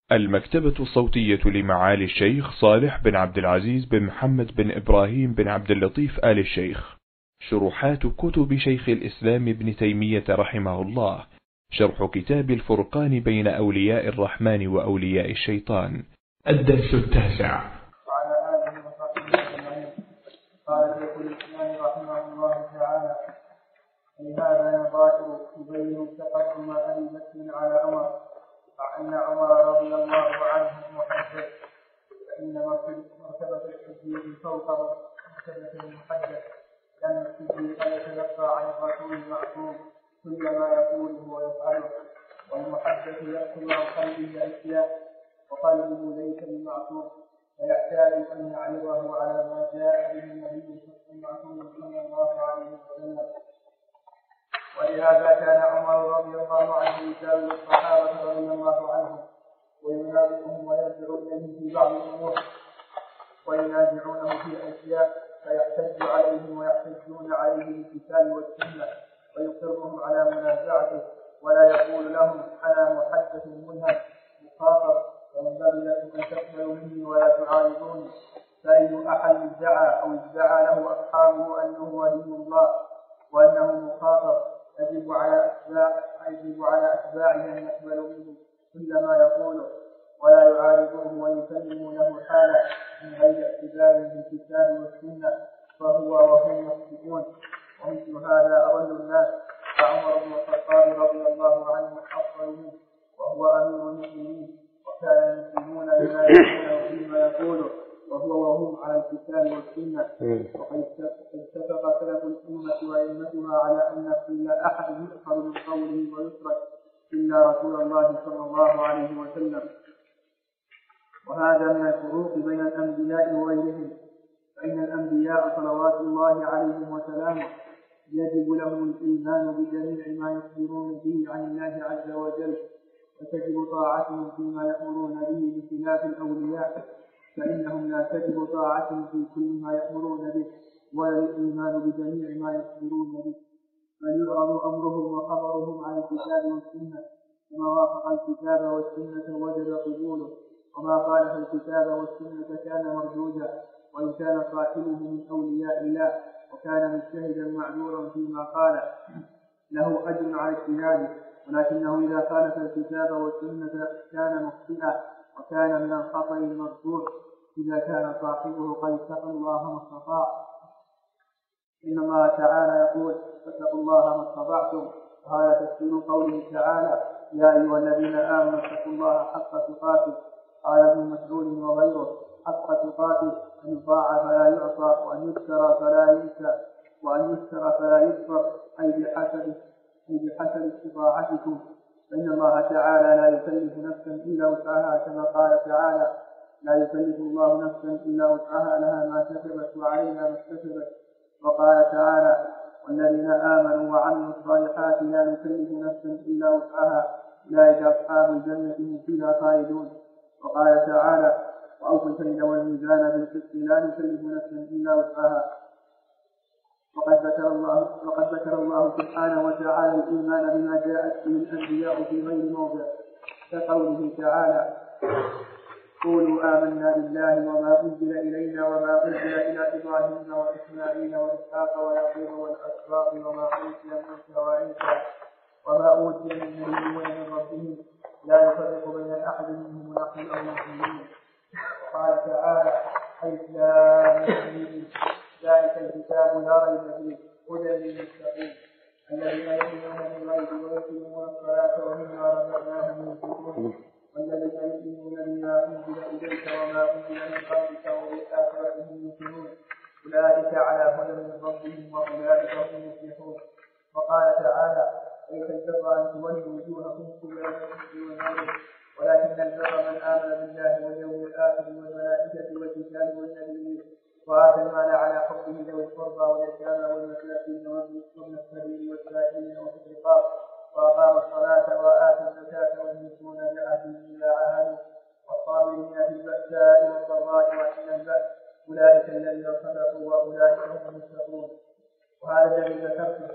المكتبة الصوتية لمعالي الشيخ صالح بن عبد العزيز بن محمد بن إبراهيم بن عبد اللطيف آل الشيخ. شروحات كتب شيخ الإسلام ابن تيمية رحمه الله. شرح كتاب الفرقان بين أولياء الرحمن وأولياء الشيطان. الدرس 9. وعلى آله وصحبه أجمعين. قال شيخ الإسلام رحمه الله تعالى: ولهذا نظائر يبين تقدم أبي بكر على عمر، مع أن عمر رضي الله عنه محدث، فإن مرتبة الصديق فوق مرتبة المحدث، لأن الصديق يتلقى عن الرسول المعصوم كل ما يقوله ويفعله، والمحدث يأخذ عن قلبه أشياء وقلبه ليس بمعصوم، فيحتاج أن يعرضه على ما جاء به النبي صلى الله عليه وسلم. ولهذا كان عمر رضي الله عنه يجاوب الصحابة رضي الله عنهم وينازعهم ويرجع إليه في بعض الأمور، وينازعونه في أشياء فيحتج عليهم ويحتجون عليه بالكتاب والسنة، ويقرهم على منازعته، ولا يقول لهم: أنا محدث ملهم مخاطب وينبغي لكم أن تقبلوا مني ولا تعارضوني. فأي أحد ادعى أو ادعى له أصحابه أنه ولي الله وأنه مخاطب يجب على أتباعه أن يقبلوا منه كل ما يقوله ولا يعارضوه ويسلموا له حاله من غير اعتبار بالكتاب والسنة، فهو وهم يخطئون. ومثل هذا أضل الناس، فعمر بن الخطاب رضي الله عنه أفضل منه وهو أمير المؤمنين، وكان يسلمون بما يقوله فيما يقوله وهو وهم على الكتاب والسنة. وقد اتفق سلف الأمة وأئمتها على أن كل أحد يؤخذ من قوله ويترك إلا رسول الله صلى الله عليه وسلم. وهذا من الفروق بين الأنبياء وغيرهم، فإن الأنبياء صلوات الله عليهم وسلامه يجب لهم الإيمان بجميع ما يخبرون به عن الله عز وجل، وتجب طاعتهم فيما يأمرون به بخلاف الأولياء، فإنهم لا تجب طاعتهم في كل ما يأمرون به ولا الإيمان بجميع ما يخبرون به، بل يعرض أمرهم وخبرهم على الكتاب والسنة، وما وافق الكتاب والسنة وجب قبوله، وما خالف الكتاب والسنة كان مردودا، وإن كان صاحبه من أولياء الله وكان مجتهدا معذورا فيما قال له أجر على اجتهاده، ولكنه إذا خالف الكتاب والسنة كان مخطئا وكان من الخطأ المرفوع إذا كان صاحبه قد اتقى الله ما استطاع. إن الله تعالى يقول: فاتقوا الله ما استطعتم، وهذا تفسير قوله تعالى: يا أيها الذين آمنوا اتقوا الله حق تقاته. قال ابن مسعود وغيره: حق تقاته أن يطاع فلا يعصى، وأن يذكر فلا ينسى، وأن يذكر فلا يكفر، أي بحسب استطاعتكم، فإن الله تعالى لا يكلف نفسا إلا وسعها، كما قال تعالى: لا يكلف الله نفسا إلا وسعها، لها ما كسبت وعليها ما اكتسبت. وقال تعالى: والذين آمنوا وعملوا الصالحات لا نكلف نفسا إلا وسعها، أولئك أصحاب الجنة هم فيها خالدون. وقال تعالى: وأوفوا الكيل والميزان بالقسط لا نكلف نفسا إلا وسعها. وقد ذكر الله سبحانه وتعالى الإيمان بما جاءت به الأنبياء في غير موضع، كقوله تعالى: قولوا آمنا بالله وما أنزل إلينا وما أنزل إلى إبراهيم وإسماعيل وإسحاق ويعقوب والأسباط وما أوتي من النبيون من ربهم لا نفرق بين أحد منهم ونحن له مسلمون. وقال تعالى: حيث لا يؤمن ذلك الكتاب لا ريب فيه هدى للمتقين الذين يؤمنون بالغيب ويقيمون الصلاة ومما رزقناهم ينفقون والذين يؤمنون بما أنزل إليك وما أنزل من قبلك وبالآخرة هم يوقنون أولئك على هدى من ربهم وأولئك هم المفلحون. وقال تعالى: ليس البر أن تولوا وجوهكم قبل المشرق والمغرب ولكن البر من آمن بالله واليوم الآخر والملائكة والكتاب والنبيين وآتى المال على حبه ذوي القربى واليتامى والمساكين وابن السبيل والسائلين وفي الرقاب وأقام الصلاة وآتى الزكاة والموفون بعهدهم إذا عاهدوا والصابرين في البأساء والضراء وحين البأس أولئك الذين صدقوا وأولئك هم المتقون. وهذا الذي ذكرته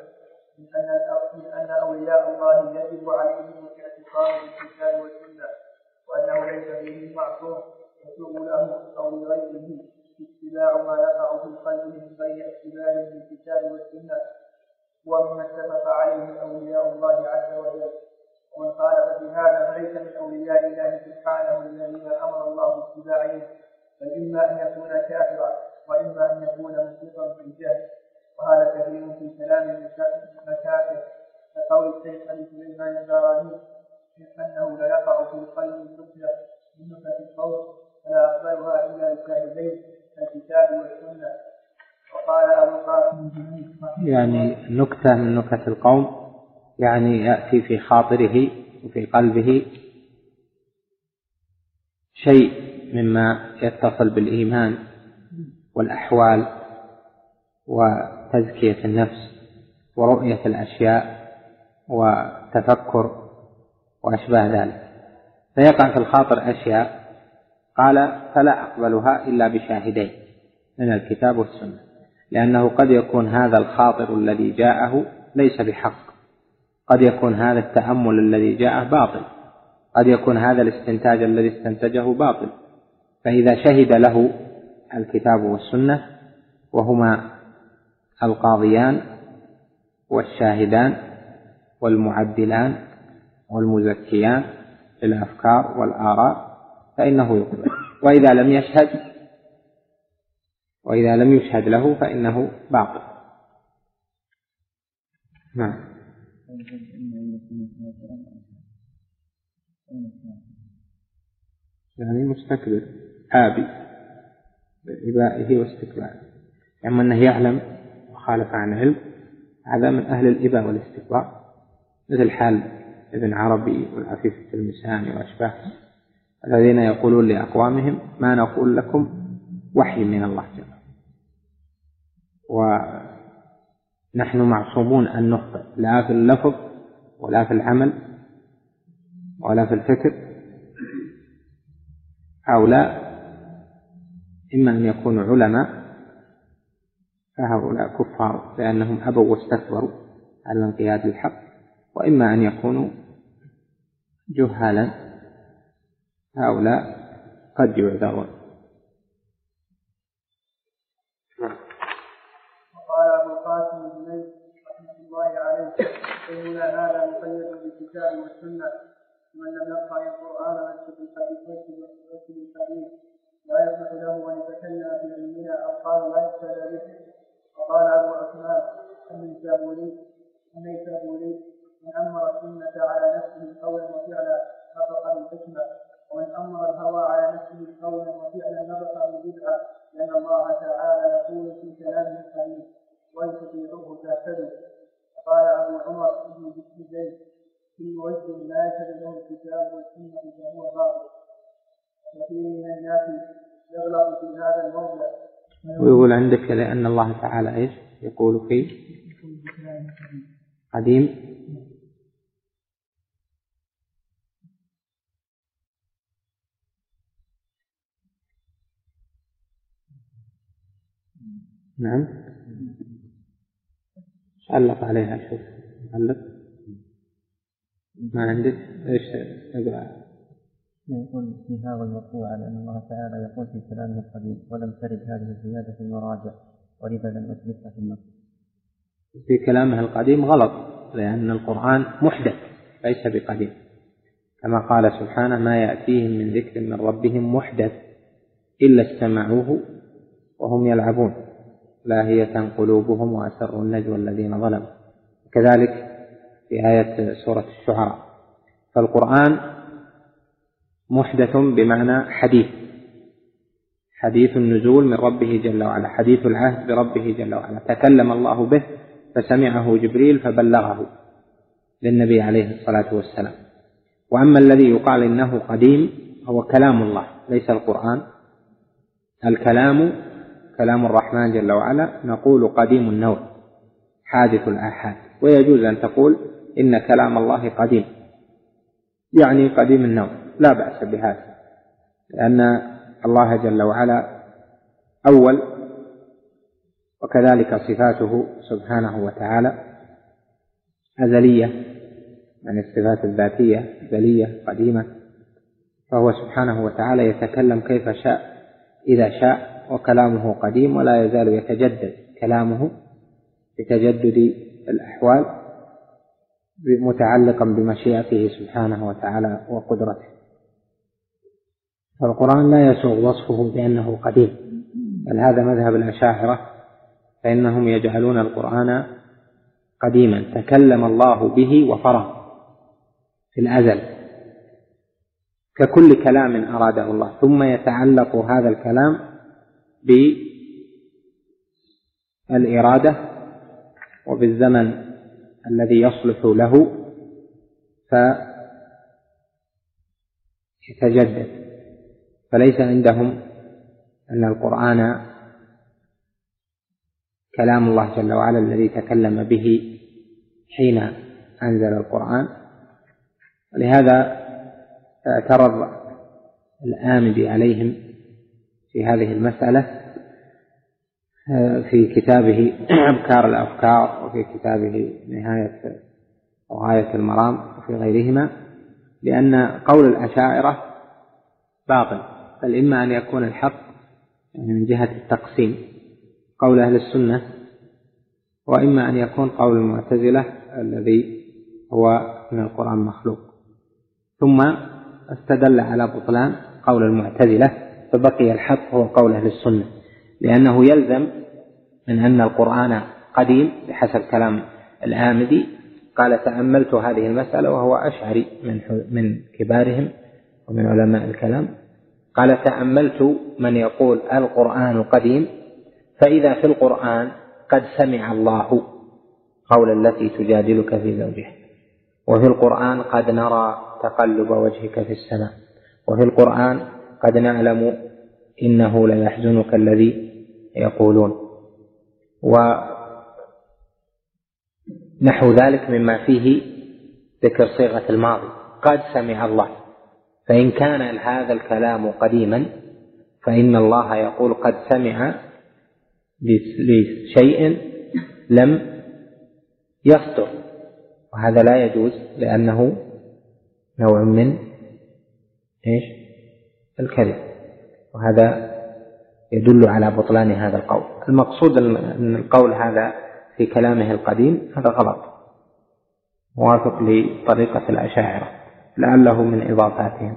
من أن أولياء الله يجب عليهم الاعتصام بالكتاب والسنة، وأنه وليس فيه معصوم يسوغ له أو لغيره اتباع ما يقع في قلبه من غير اتباع للكتاب والسنة، ومما اتفق عليه أولياء الله عز وجل. ومن خالف بهذا فليس من أولياء الله سبحانه الذين أمر الله باتباعهم، بل إما أن يكون كافرا وإما أن يكون مسلما في الجهل. وهذا كثير في كلام المكافر، كقول الشيخ أبي سليمان الداراني أنه لا يقع في القلب النكتة من نكت القول فلا أقبلها إلا للشاهدين الكتاب والسنة. وقال أبو القاسم يعني نكتة من نكت القوم يعني يأتي في خاطره وفي قلبه شيء مما يتصل بالإيمان والأحوال وتزكية النفس ورؤية الأشياء وتفكر وأشباه ذلك، فيقع في الخاطر أشياء قال فلا أقبلها إلا بشاهدين من الكتاب والسنة، لأنه قد يكون هذا الخاطر الذي جاءه ليس بحق، قد يكون هذا التأمل الذي جاءه باطل، قد يكون هذا الاستنتاج الذي استنتجه باطل. فإذا شهد له الكتاب والسنة وهما القاضيان والشاهدان والمعدلان والمزكيان للأفكار والآراء فإنه يقبل، وإذا لم يشهد له فإنه باطل. نعم. يعني مستكبر آبي بإبائه واستكباره، أما أنه يعلم وخالف عن علم هذا من أهل الإباء والاستكبار، مثل حال ابن عربي والعفيف التلمساني وأشباه الذين يقولون لأقوامهم ما نقول لكم وحي من الله جل، ونحن معصومون أن نخطئ لا في اللفظ ولا في العمل ولا في الفكر. هؤلاء إما أن يكونوا علماء فهؤلاء كفار لأنهم أبوا واستكبروا على الانقياد للحق، وإما أن يكونوا جهالا، هؤلاء قد يعذرون. وقال أبو القاسم بن رحمة الله عليه إننا هذا مقيد بالكتاب والسنة، من لم يقرأ القرآن ويكتب الحديث لا يصح له أن يتكلم في علمنا أو قال لا يقتدى به. وقال أبو عثمان النيسابوري من أمر السنة على نفسه قولا وفعلا نطق بالحكمة، ومن أمر الهوى على نفسه قولا وفعلا نطق بالبدعة، لأن الله تعالى يقول في كلامه القديم وإن تطيعوه تهتدوا. وقال أبو عمر بن زيد كل وجه لا يشهد له الكتاب والسنة فهو باطل. كثير من الناس يغلط في هذا الموضع ويقول عندك لأن الله تعالى إيش يقول في قديم. نعم علق عليها شوف علق ما عندك إيش أقرأ. يقول في هذا المرفوع على أن الله تعالى يقول في كلامه القديم ولم ترد هذه الزيادة في المراجع ولذا لم أثبتها في النص. في كلامه القديم غلط، لأن القرآن محدث ليس بقديم، كما قال سبحانه ما يأتيهم من ذكر من ربهم محدث إلا استمعوه وهم يلعبون لاهية قلوبهم وأسروا النجوى الذين ظلموا. كذلك في آية سورة الشعراء. فالقرآن محدث بمعنى حديث النزول من ربه جل وعلا، حديث العهد بربه جل وعلا، تكلم الله به فسمعه جبريل فبلغه للنبي عليه الصلاة والسلام. وأما الذي يقال إنه قديم هو كلام الله ليس القرآن. الكلام كلام الرحمن جل وعلا نقول قديم النوع حادث الآحاد، ويجوز أن تقول إن كلام الله قديم يعني قديم النوع، لا بأس بهذا، لأن الله جل وعلا أول، وكذلك صفاته سبحانه وتعالى أزلية، يعني الصفات الذاتية أزلية قديمة، فهو سبحانه وتعالى يتكلم كيف شاء إذا شاء، وكلامه قديم ولا يزال يتجدد كلامه بتجدد الأحوال متعلقا بمشيئته سبحانه وتعالى وقدرته. فالقرآن لا يسوغ وصفه بأنه قديم، بل هذا مذهب الأشاعرة، فإنهم يجعلون القرآن قديما تكلم الله به وفرغ في الأزل ككل كلام أراده الله، ثم يتعلق هذا الكلام بالإرادة وبالزمن الذي يصلح له فيتجدد. فليس عندهم أن القرآن كلام الله جل وعلا الذي تكلم به حين أنزل القرآن. لهذا اعترض الآمدي عليهم في هذه المسألة في كتابه أبكار الأفكار، وفي كتابه نهاية وغاية المرام، وفي غيرهما، لأن قول الأشاعرة باطل، بل إما أن يكون الحق من جهة التقسيم قول أهل السنة، وإما أن يكون قول المعتزلة الذي هو من القرآن مخلوق. ثم استدل على بطلان قول المعتزلة، فبقي الحق هو قول أهل السنة، لأنه يلزم من أن القرآن قديم بحسب كلام الآمدي. قال: تأملت هذه المسألة، وهو أشعري من كبارهم ومن علماء الكلام. قال: تأملت من يقول القرآن قديم، فإذا في القرآن قد سمع الله قول التي تجادلك في زوجها، وفي القرآن قد نرى تقلب وجهك في السماء، وفي القرآن قد نعلم إنه ليحزنك الذي يقولون، ونحو ذلك مما فيه ذكر صيغة الماضي قد سمع الله. فإن كان هذا الكلام قديما فإن الله يقول قد سمع لشيء لم يصدر، وهذا لا يجوز لأنه نوع من الكذب، وهذا يدل على بطلان هذا القول. المقصود أن القول هذا في كلامه القديم هذا غلط، موافق لطريقة الأشاعرة، لعله من إضافاتهم.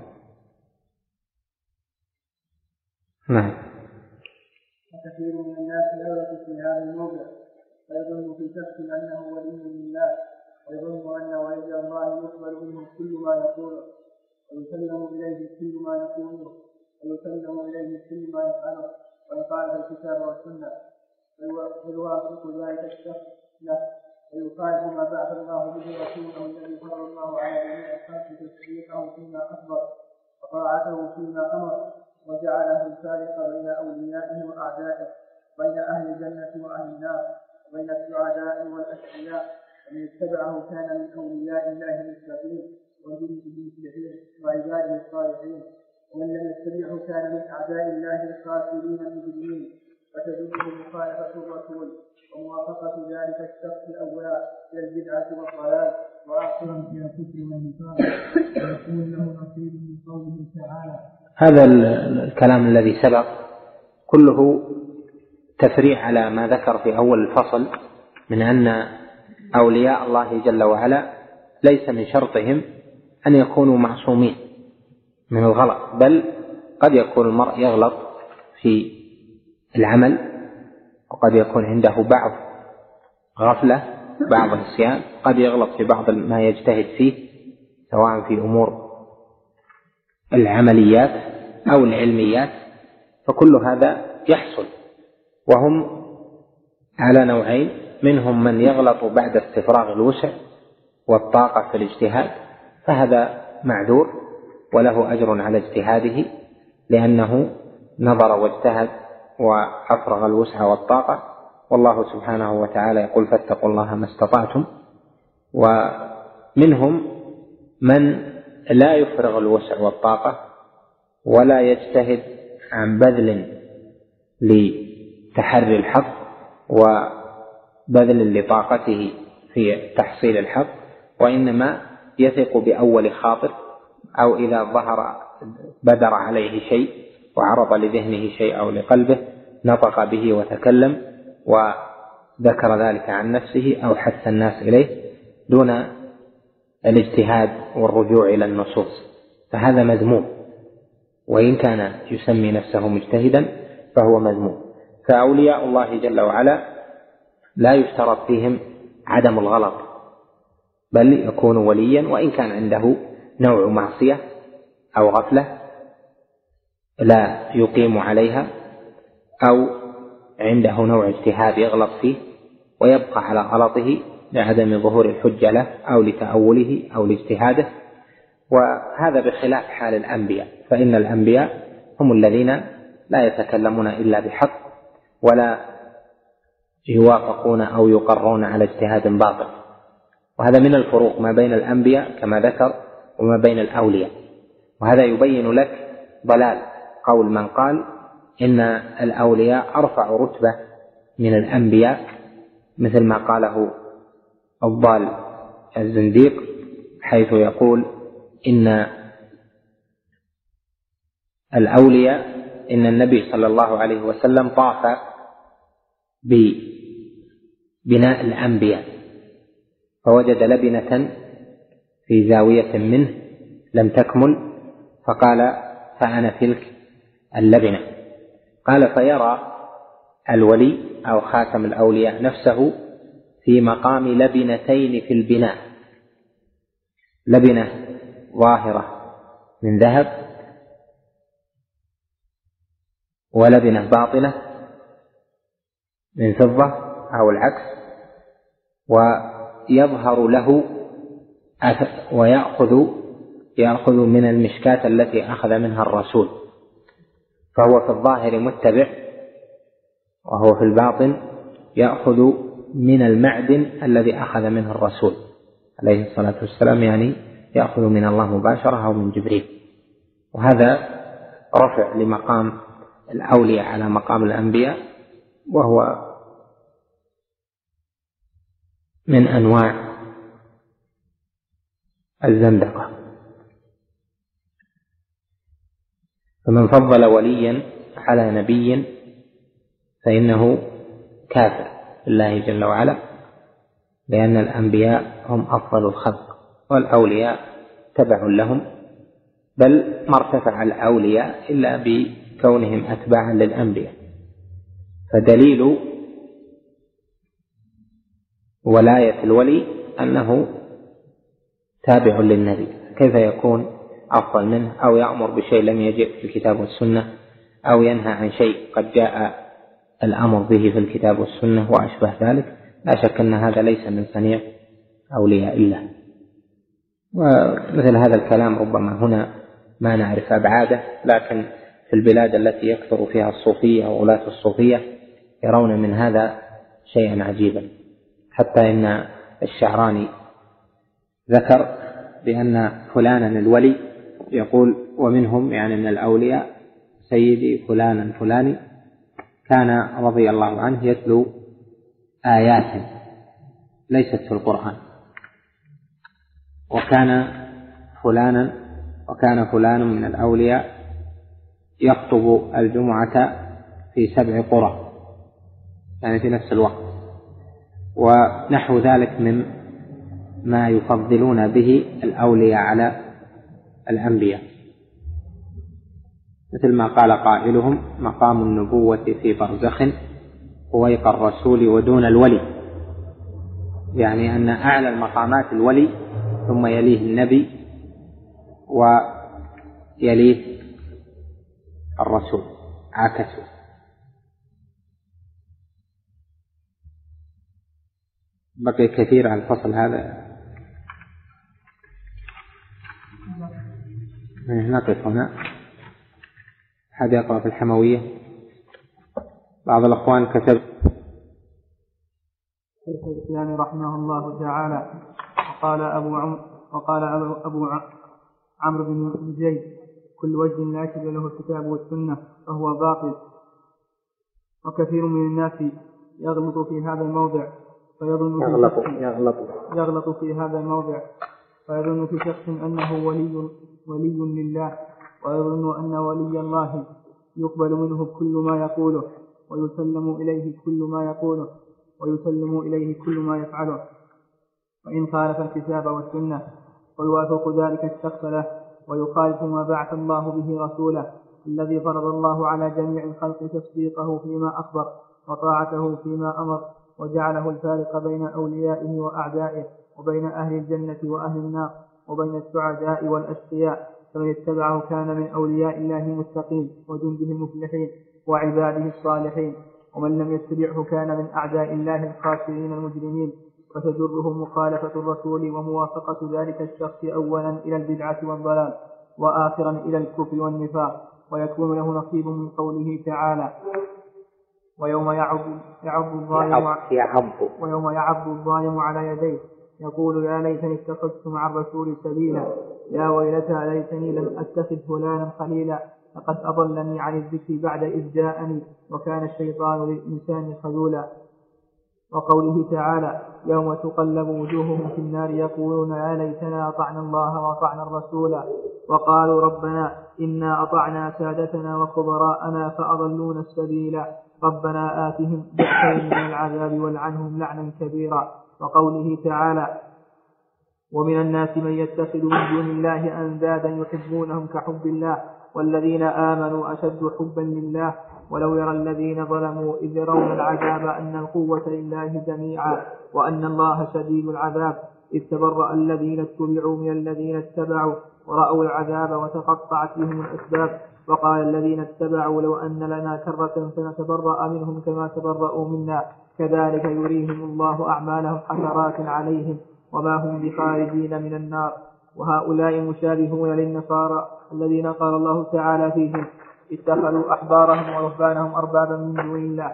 نعم. وكثير من الناس لا يثق في هذا الموضع، فيظن في شخص أنه ولي لله، ويظن أن ولي الله يقبل منه كل ما يقوله، ويسلم إليه كل ما يقوله، ويسلم إليه كل ما يفعله، ويخالف الكتاب والسنة، ويوافق ذلك الشخص له، ويخالف ما بعث الله به رسوله الذي فرض الله على جميع الخلق تصديقه فيما أخبر وطاعته فيما أمر، وجعله الفارق بين أوليائه وأعدائه، بين أهل الجنة وأهل النار، وبين السعداء والأشقياء. ومن اتبعه كان من أولياء الله المتقين وجنده المفلحين وعباده الصالحين، ومن لم يتبعه كان من أعداء الله الخاسرين المجرمين. فتدله مخالفة الرسول وموافقة ذلك الشخص الأول إلى البدعة والضلال، وآخرا إلى الكفر والنفاق، ويكون له نصيب من قوله تعالى. هذا الكلام الذي سبق كله تفريع على ما ذكر في أول الفصل من أن أولياء الله جل وعلا ليس من شرطهم أن يكونوا معصومين من الغلط، بل قد يكون المرء يغلط في العمل، وقد يكون عنده بعض غفلة، بعض نسيان، قد يغلط في بعض ما يجتهد فيه سواء في أمور العمليات أو العلميات، فكل هذا يحصل. وهم على نوعين: منهم من يغلط بعد استفراغ الوسع والطاقة في الاجتهاد، فهذا معذور وله أجر على اجتهاده، لأنه نظر واجتهد وأفرغ الوسع والطاقة، والله سبحانه وتعالى يقول: فاتقوا الله ما استطعتم. ومنهم من لا يفرغ الوسع والطاقة ولا يجتهد عن بذل لتحري الحق وبذل لطاقته في تحصيل الحق، وإنما يثق بأول خاطر، أو إذا ظهر بدر عليه شيء وعرض لذهنه شيء أو لقلبه نطق به وتكلم وذكر ذلك عن نفسه أو حث الناس إليه دون الاجتهاد والرجوع إلى النصوص، فهذا مذموم، وإن كان يسمي نفسه مجتهدا فهو مذموم. فأولياء الله جل وعلا لا يشترط فيهم عدم الغلط، بل يكون وليا وإن كان عنده نوع معصية أو غفلة لا يقيم عليها، أو عنده نوع اجتهاد يغلط فيه ويبقى على غلطه لعدم ظهور الحجة له أو لتأوله أو لاجتهاده. وهذا بخلاف حال الأنبياء، فإن الأنبياء هم الذين لا يتكلمون إلا بحق ولا يوافقون أو يقرون على اجتهاد باطل. وهذا من الفروق ما بين الأنبياء كما ذكر وما بين الأولياء. وهذا يبين لك ضلال قول من قال إن الأولياء أرفع رتبة من الأنبياء، مثل ما قاله الضال الزنديق حيث يقول إن الأولياء إن النبي صلى الله عليه وسلم طاف ببناء الأنبياء فوجد لبنة في زاوية منه لم تكمل فقال فأنا تلك اللبنة. قال فيرى الولي أو خاتم الأولياء نفسه في مقام لبنتين في البناء، لبنة ظاهرة من ذهب ولبنة باطنة من فضة أو العكس، ويظهر له ويأخذ من المشكاة التي أخذ منها الرسول، فهو في الظاهر متبع وهو في الباطن يأخذ من المعدن الذي أخذ منه الرسول عليه الصلاة والسلام، يعني يأخذ من الله مباشرة أو من جبريل. وهذا رفع لمقام الأولياء على مقام الأنبياء، وهو من أنواع الزندقة. فمن فضل وليا على نبي فإنه كافر بالله جل وعلا، لأن الأنبياء هم أفضل الخلق والأولياء تبع لهم، بل ما ارتفع الأولياء إلا بكونهم أتباعا للأنبياء. فدليل ولاية الولي أنه تابع للنبي، كيف يكون أفضل منه أو يأمر بشيء لم يجئ في الكتاب والسنة أو ينهى عن شيء قد جاء الأمر به في الكتاب والسنة وأشبه ذلك؟ لا شك أن هذا ليس من صنيع أولياء الله. ومثل هذا الكلام ربما هنا ما نعرف أبعاده، لكن في البلاد التي يكثر فيها الصوفية وولاة الصوفية يرون من هذا شيئا عجيبا، حتى إن الشعراني ذكر بأن فلانا الولي يقول ومنهم يعني من الأولياء سيدي فلانا الفلاني كان رضي الله عنه يتلو آيات ليست في القرآن، وكان فلان من الأولياء يخطب الجمعة في 7 قرى يعني في نفس الوقت، ونحو ذلك من ما يفضلون به الأولياء على الأنبياء، مثل ما قال قائلهم مقام النبوة في برزخ فويق الرسول ودون الولي، يعني أن أعلى المقامات الولي ثم يليه النبي ويليه الرسول، عكسوا. بقي كثير على الفصل هذا، نقف هنا. أحد يقرأ في الحموية؟ بعض الأخوان كتب شيخ الإسلام رحمه الله تعالى وقال أبو عمرو بن زيد كل وجه لا يشبه له الكتاب والسنة فهو باطل. وكثير من الناس يغلط في هذا الموضع فيظن في شخص أنه ولي لله ويظن أن ولي الله يقبل منه كل ما يقوله ويسلم إليه كل ما يفعله، وإن خالف الكتاب والسنة ويوافق ذلك الشخص له ويخالف ما بعث الله به رسوله الذي فرض الله على جميع الخلق تصديقه فيما أخبر وطاعته فيما أمر، وجعله الفارق بين أوليائه وأعدائه، وبين أهل الجنة وأهل النار، وبين السعداء والأشقياء، فمن اتبعه كان من أولياء الله المتقين وجنده المفلحين وعباده الصالحين، ومن لم يتبعه كان من أعداء الله الخاسرين المجرمين. فتجره مخالفة الرسول وموافقة ذلك الشخص أولا إلى البدعة والضلال، وآخرا إلى الكفر والنفاق، ويكون له نصيب من قوله تعالى: ويوم يعض الظالم على يديه يقول يا ليتني اتخذت مع الرسول سبيلا، يا ويلتى ليتني لم أتخذ فلانا خليلا، لقد أضلني عن الذكر بعد إذ جاءني، وكان الشيطان للإنسان خذولا. وقوله تعالى: يوم تقلب وجوههم في النار يقولون يا ليتنا أطعنا الله وأطعنا الرسول، وقالوا ربنا إنا أطعنا سادتنا وكبراءنا فأضلونا السبيل، ربنا آتهم ضعفين من العذاب والعنهم لعنا كبيرا. وقوله تعالى: ومن الناس من يتخذ من دون الله أندادا يحبونهم كحب الله والذين آمنوا أشد حبا لله، ولو يرى الذين ظلموا إذ يرون العذاب أن القوة لله جميعا وأن الله شديد العذاب، إذ تبرأ الذين اتبعوا من الذين اتبعوا ورأوا العذاب وتقطعت بهم الأسباب، وقال الذين اتبعوا لو أن لنا كرة فنتبرأ منهم كما تبرأوا منا، كذلك يريهم الله أعمالهم حسرات عليهم وما هم بخارجين من النار. وهؤلاء مشابهون للنصارى الذين قال الله تعالى فيهم: اتخذوا أحبارهم ورهبانهم أربابا من دون الله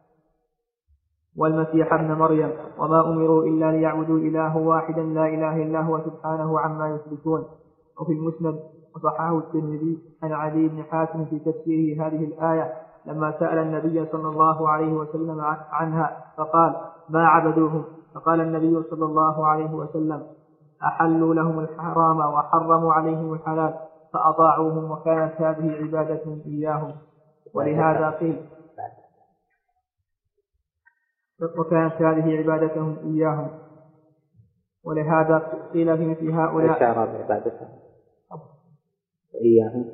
والمسيح ابن مريم وما أمروا إلا ليعبدوا إله واحدا لا إله إلا هو سبحانه عما يشركون. وفي المسند وصححه الترمذي عن علي بن حاتم في تفسيره هذه الآية لما سأل النبي صلى الله عليه وسلم عنها فقال: ما عبدوهم؟ فقال النبي صلى الله عليه وسلم: أحلوا لهم الحرام وحرموا عليهم الحلال فأطاعوهم وكانت هذه عبادتهم إياهم، ولهذا قيل في مثل هؤلاء أشار بعبادتهم إياهم.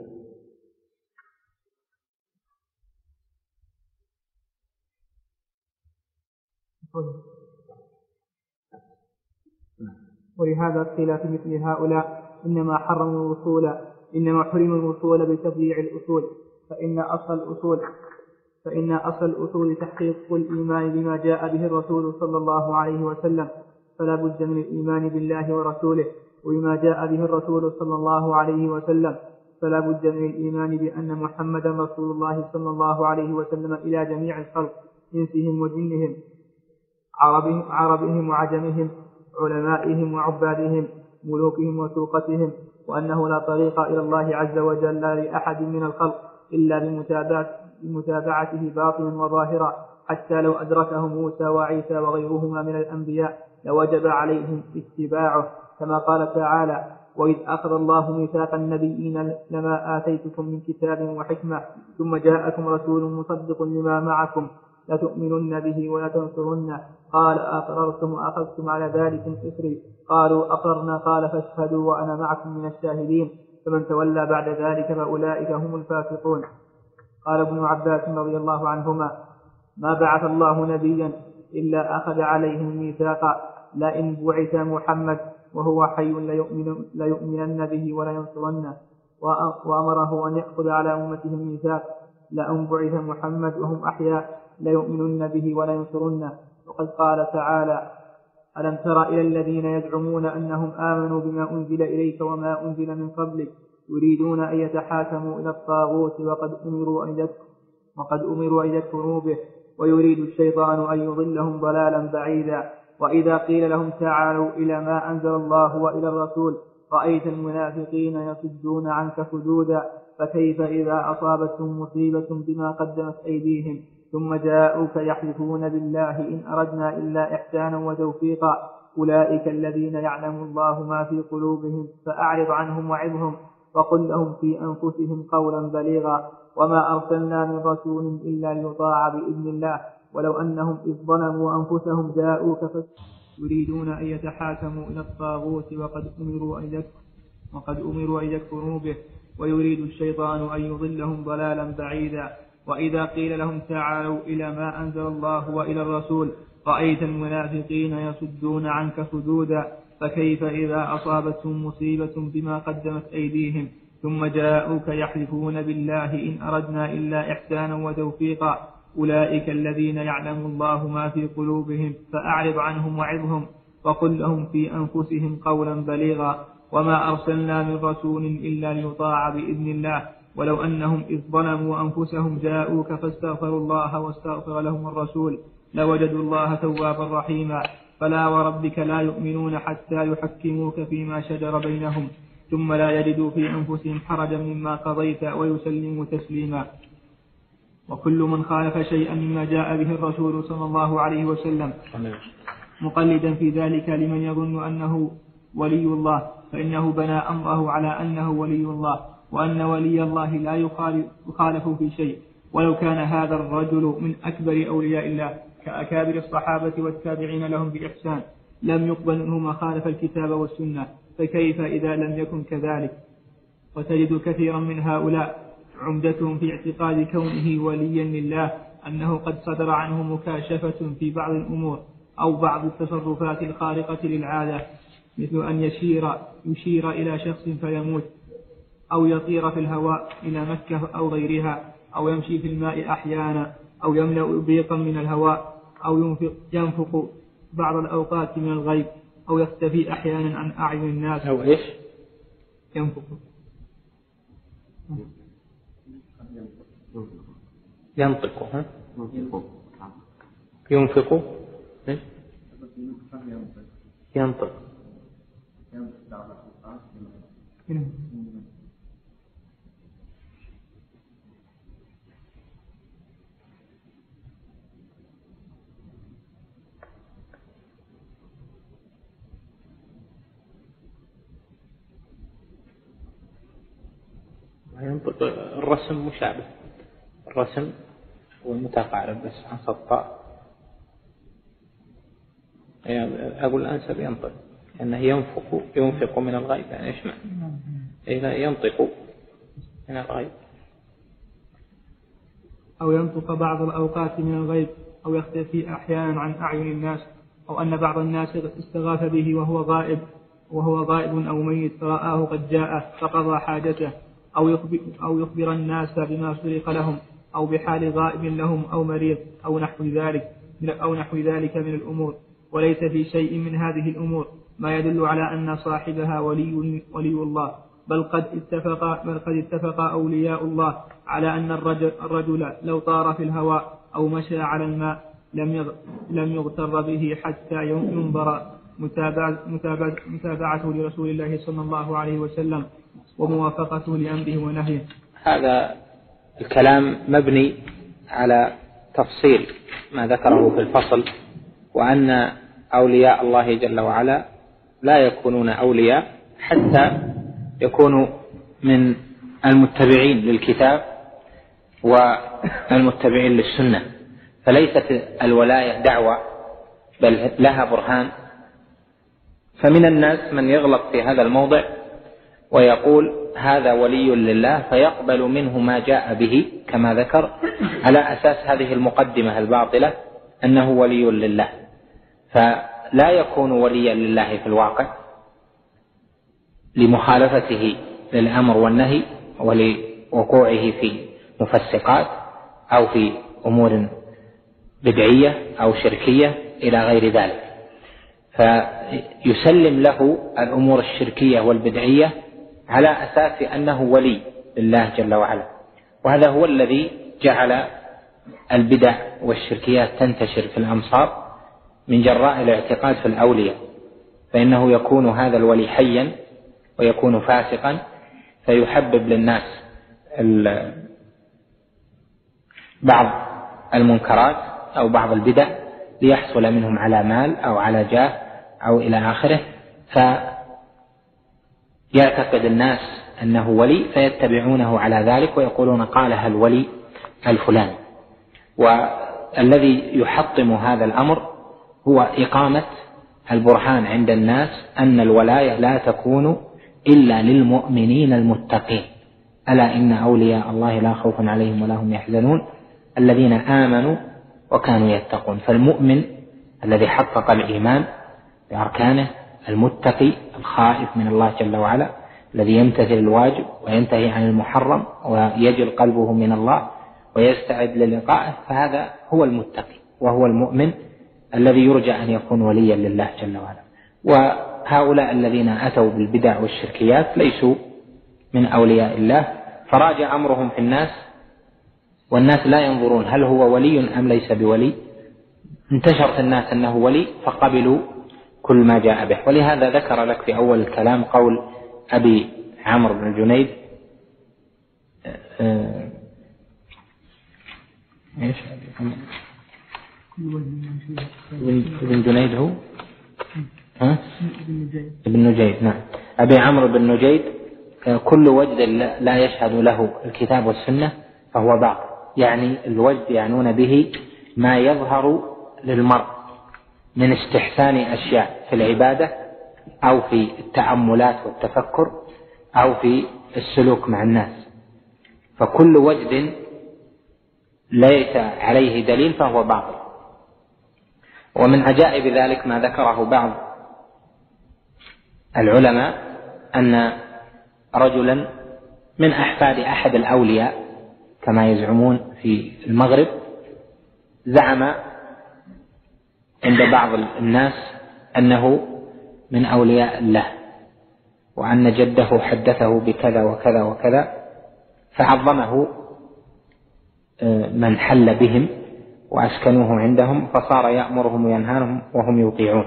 ولهذا قيل في مثل هؤلاء إنما حرموا الوصول بتضييع الأصول، فإن أصل الأصول تحقيق الإيمان بما جاء به الرسول صلى الله عليه وسلم، فلا بد من الإيمان بالله ورسوله، وبما جاء به الرسول صلى الله عليه وسلم فلا بد من الإيمان بأن محمدا رسول الله صلى الله عليه وسلم إلى جميع الخلق إنسهم وجنهم، عربهم وعجمهم، علمائهم وعبادهم، ملوكهم وسوقتهم، وأنه لا طريق إلى الله عز وجل لأحد من الخلق إلا بمتابعته باطنا وظاهرا، حتى لو أدركه موسى وعيسى وغيرهما من الأنبياء لوجب عليهم اتباعه، كما قال تعالى: وإذ أخذ الله ميثاق النبيين لما آتيتكم من كتاب وحكمة ثم جاءكم رسول مصدق لما معكم لتؤمنن به ولتنصرنه، قال أقررتم وأخذتم على ذلك إصري؟ قالوا أقررنا، قال فاشهدوا وأنا معكم من الشاهدين، فمن تولى بعد ذلك فأولئك هم الفاسقون. قال ابن عباس رضي الله عنهما: ما بعث الله نبيا إلا أخذ عليهم ميثاقا، لئن بعث محمد وهو حي ليؤمنن به ولينصرنه، وأمره أن يأخذ على أمته الميثاق، لئن بعث محمد وهم أحياء ليؤمنن به ولينصرنه. وقد قال تعالى: ألم تر إلى الذين يزعمون أنهم آمنوا بما أنزل إليك وما أنزل من قبلك يريدون أن يتحاكموا إلى الطاغوت وقد أمروا أن يكفروا به ويريد الشيطان أن يضلهم ضلالا بعيدا. وإذا قيل لهم تعالوا إلى ما أنزل الله وإلى الرسول رأيت المنافقين يصدون عنك صدودا، فكيف إذا أصابتهم مصيبة بما قدمت أيديهم ثم جاءوك يحلفون بالله إن أردنا إلا إحسانا وتوفيقا، أولئك الذين يعلم الله ما في قلوبهم فأعرض عنهم وعظهم وقل لهم في أنفسهم قولا بليغا وما أرسلنا من رسول إلا ليطاع بإذن الله ولو أنهم إذ ظلموا أنفسهم جاءوك يريدون أن يتحاكموا إلى الطاغوت وقد أمروا أن يكفروا به ويريد الشيطان أن يضلهم ضلالا بعيدا وإذا قيل لهم تعالوا إلى ما أنزل الله وإلى الرسول رأيت المنافقين يصدون عنك صدودا فكيف إذا أصابتهم مصيبة بما قدمت أيديهم ثم جاءوك يحلفون بالله إن أردنا إلا إحسانا وتوفيقا أولئك الذين يعلم الله ما في قلوبهم فأعرض عنهم وعظهم وقل لهم في أنفسهم قولا بليغا وما أرسلنا من رسول إلا ليطاع بإذن الله ولو أنهم إذ ظلموا أنفسهم جاءوك فاستغفروا الله واستغفر لهم الرسول لوجدوا الله توابا رحيما فلا وربك لا يؤمنون حتى يحكموك فيما شجر بينهم ثم لا يجدوا في أنفسهم حرجا مما قضيت ويسلموا تسليما وكل من خالف شيئا مما جاء به الرسول صلى الله عليه وسلم مقلدا في ذلك لمن يظن أنه ولي الله فإنه بنى أمره على أنه ولي الله وأن ولي الله لا يخالف في شيء ولو كان هذا الرجل من أكبر أولياء الله كأكابر الصحابة والتابعين لهم بإحسان لم يقبل منه ما خالف الكتاب والسنة فكيف إذا لم يكن كذلك وتجد كثيرا من هؤلاء عمدتهم في اعتقاد كونه وليا لله أنه قد صدر عنه مكاشفة في بعض الأمور أو بعض التصرفات الخارقة للعادة مثل أن يشير إلى شخص فيموت أو يطير في الهواء إلى مكة أو غيرها أو يمشي في الماء أحيانا أو يملأ بيقا من الهواء أو ينفق بعض الأوقات من الغيب أو يختفي أحيانا عن أعين الناس أو إيش ينفق ينطق ينفق ينطق ينطق الرسم مشابه الرسم والمتقارب بس عن الطاء أقول الأنسب ينطق أنه ينفق من الغيب يعني إيش معنى ينطق من الغيب أو ينطق بعض الأوقات من الغيب أو يختفي أحيانا عن أعين الناس أو أن بعض الناس استغاث به وهو غائب أو ميت فرآه قد جاء فقضى حاجته أو يخبر الناس بما سرق لهم أو بحال غائب لهم أو مريض أو نحو ذلك من الأمور وليس في شيء من هذه الأمور ما يدل على أن صاحبها ولي الله بل قد اتفق أولياء الله على أن الرجل لو طار في الهواء أو مشى على الماء لم يغتر به حتى ينظر متابعته لرسول الله صلى الله عليه وسلم وموافقته لأمره ونهيه. هذا الكلام مبني على تفصيل ما ذكره في الفصل وأن أولياء الله جل وعلا لا يكونون أولياء حتى يكونوا من المتبعين للكتاب والمتبعين للسنة فليست الولاية دعوة بل لها برهان. فمن الناس من يغلط في هذا الموضع ويقول هذا ولي لله فيقبل منه ما جاء به كما ذكر على أساس هذه المقدمة الباطلة أنه ولي لله فلا يكون وليا لله في الواقع لمخالفته للأمر والنهي ولوقوعه في مفسقات أو في أمور بدعية أو شركية إلى غير ذلك فيسلم له الأمور الشركية والبدعية على أساس أنه ولي لله جل وعلا. وهذا هو الذي جعل البدع والشركيات تنتشر في الأمصار من جراء الاعتقاد في الأولياء فإنه يكون هذا الولي حيا ويكون فاسقا فيحبب للناس بعض المنكرات أو بعض البدع ليحصل منهم على مال أو على جاه أو إلى آخره فيعتقد الناس أنه ولي فيتبعونه على ذلك ويقولون قالها الولي الفلاني. والذي يحطم هذا الأمر هو إقامة البرهان عند الناس أن الولاية لا تكون إلا للمؤمنين المتقين، ألا إن أولياء الله لا خوف عليهم ولا هم يحزنون الذين آمنوا وكانوا يتقون. فالمؤمن الذي حقق الإيمان بأركانه، المتقي الخائف من الله جل وعلا، الذي يمتثل الواجب وينتهي عن المحرم ويجل قلبه من الله ويستعد للقائه، فهذا هو المتقي وهو المؤمن الذي يرجى أن يكون وليا لله جل وعلا. وهؤلاء الذين أتوا بالبدع والشركيات ليسوا من أولياء الله، فراجع أمرهم في الناس والناس لا ينظرون هل هو ولي أم ليس بولي. انتشر في الناس أنه ولي فقبلوا كل ما جاء به. ولهذا ذكر لك في أول الكلام قول أبي عمرو بن الجنيد ابن جنيد هو ابن نجيد، نعم، أبي عمرو بن نجيد: كل وجد لا يشهد له الكتاب والسنة فهو باطل. يعني الوجد يعنون به ما يظهر للمرء من استحسان أشياء في العبادة أو في التأملات والتفكر أو في السلوك مع الناس، فكل وجد ليس عليه دليل فهو باطل. ومن عجائب ذلك ما ذكره بعض العلماء أن رجلا من أحفاد أحد الأولياء كما يزعمون في المغرب زعم عند بعض الناس أنه من أولياء الله، وأن جده حدثه بكذا وكذا وكذا، فعظمه من حل بهم وأسكنوه عندهم، فصار يأمرهم وينهاهم وهم يطيعون.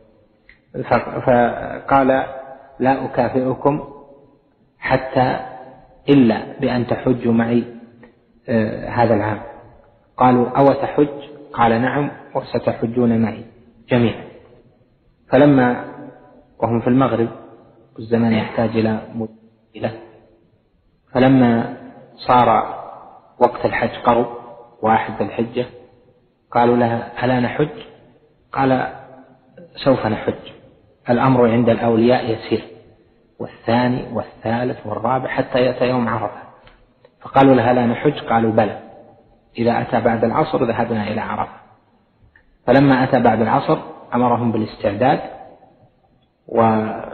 فقال: لا أكافئكم حتى إلا بأن تحجوا معي هذا العام. قالوا: أو تحج؟ قال: نعم، وستحجون معي جميعا. فلما وهم في المغرب والزمان يحتاج إلى مدة، فلما صار وقت الحج قرب 1 ذي الحجة قالوا لها: ألا نحج؟ قال: سوف نحج، الأمر عند الأولياء يسير، والثاني والثالث والرابع حتى يأتي يوم عرفة. فقالوا لها: لا نحج؟ قالوا: بلى، إذا أتى بعد العصر ذهبنا إلى عرفة. فلما أتى بعد العصر أمرهم بالاستعداد، ولما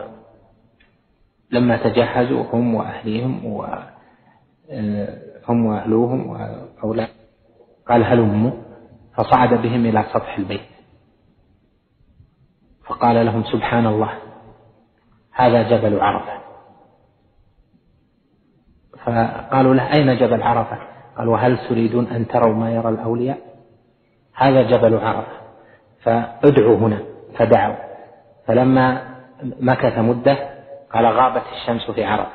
تجهزوا هم وأهليهم هم وأهلوهم وأولاد قال: هلموا، فصعد بهم إلى سطح البيت فقال لهم: سبحان الله، هذا جبل عرفة. فقالوا له: أين جبل عرفة؟ قال: وهل تريدون أن تروا ما يرى الأولياء؟ هذا جبل عرفة، فادعوا هنا. فدعوا، فلما مكث مدة قال: غابت الشمس في عرفة،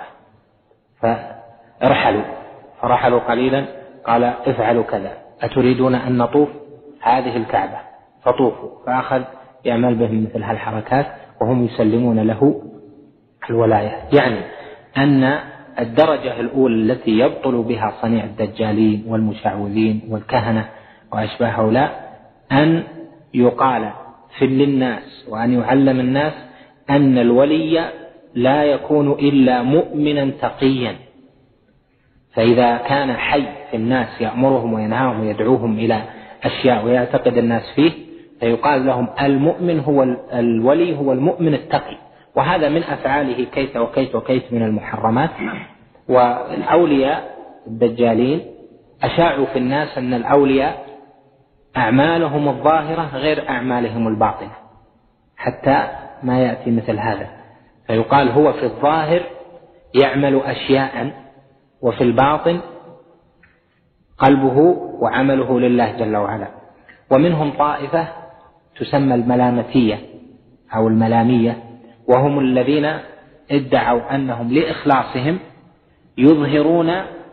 فرحلوا قليلا، قال: افعلوا كذا، أتريدون أن نطوف هذه الكعبة؟ فطوفوا. فأخذ يعمل بهم مثل هالحركات وهم يسلمون له الولاية. يعني أن الدرجة الأولى التي يبطل بها صنيع الدجالين والمشعوذين والكهنة وأشباه هؤلاء أن يقال في للناس وأن يعلم الناس أن الولي لا يكون إلا مؤمنا تقيا. فإذا كان حي في الناس يأمرهم وينهاهم ويدعوهم إلى أشياء ويعتقد الناس فيه، فيقال لهم المؤمن هو الولي هو المؤمن التقي، وهذا من أفعاله كيت وكيت وكيت من المحرمات. والأولياء الدجالين أشاعوا في الناس أن الأولياء أعمالهم الظاهرة غير أعمالهم الباطنة، حتى ما يأتي مثل هذا، فيقال هو في الظاهر يعمل أشياء وفي الباطن قلبه وعمله لله جل وعلا. ومنهم طائفة تسمى الملامتية أو الملامية، وهم الذين ادعوا أنهم لإخلاصهم يظهرون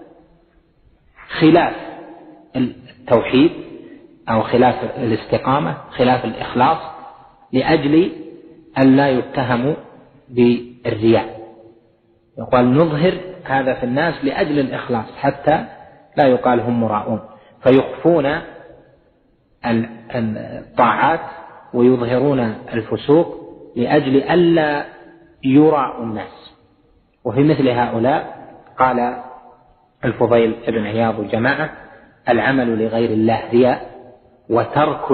خلاف التوحيد أو خلاف الاستقامة، خلاف الإخلاص، لأجل أن لا يتهموا بالرياء. يقال نظهر هذا في الناس لأجل الإخلاص حتى لا يقال هم مراؤون، فيخفون الطاعات ويظهرون الفسوق لأجل ألا يراء الناس. وفي مثل هؤلاء قال الفضيل بن عياض وجماعة: العمل لغير الله رياء، وترك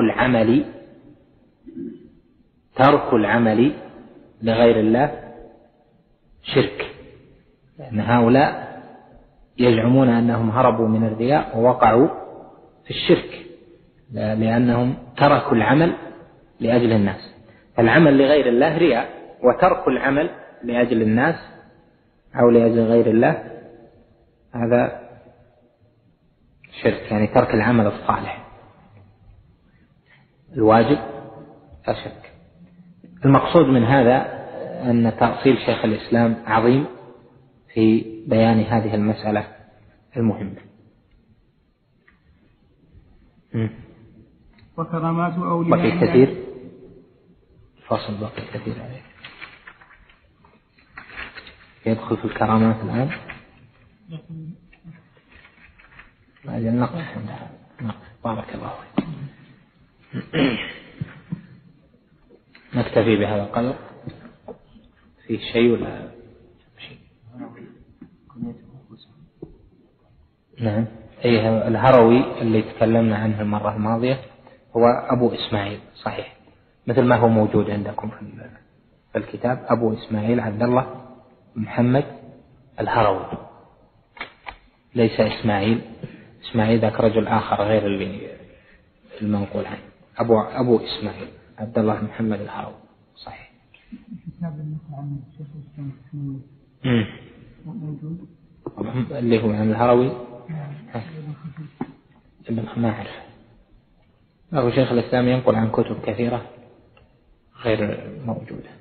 العمل لغير الله شرك. لأن هؤلاء يزعمون أنهم هربوا من الرياء ووقعوا في الشرك لأنهم تركوا العمل لأجل الناس. العمل لغير الله رياء، وترك العمل لأجل الناس أو لأجل غير الله هذا شرك، يعني ترك العمل الصالح الواجب لا شك. المقصود من هذا أن تأصيل شيخ الإسلام عظيم في بيان هذه المسألة المهمة. وكرامات أولياء بقي كثير، فصل بقي كثير عليه. يدخل في الكرامات الآن أجل نقف. بارك الله فيك. نكتفي بهذا القدر. في شيء ولا شيء؟ نعم. أي الهروي اللي تكلمنا عنه المرة الماضية هو أبو إسماعيل، صحيح، مثل ما هو موجود عندكم في الكتاب، أبو إسماعيل عبد الله محمد الهروي، ليس إسماعيل ذاك رجل آخر غير اللي المنقول عنه. أبو إسماعيل عبد الله محمد الهروي، صحيح. اللي هو عن الهروي ما أعرف. أبو شيخ الإسلام ينقل عن كتب كثيرة غير موجودة.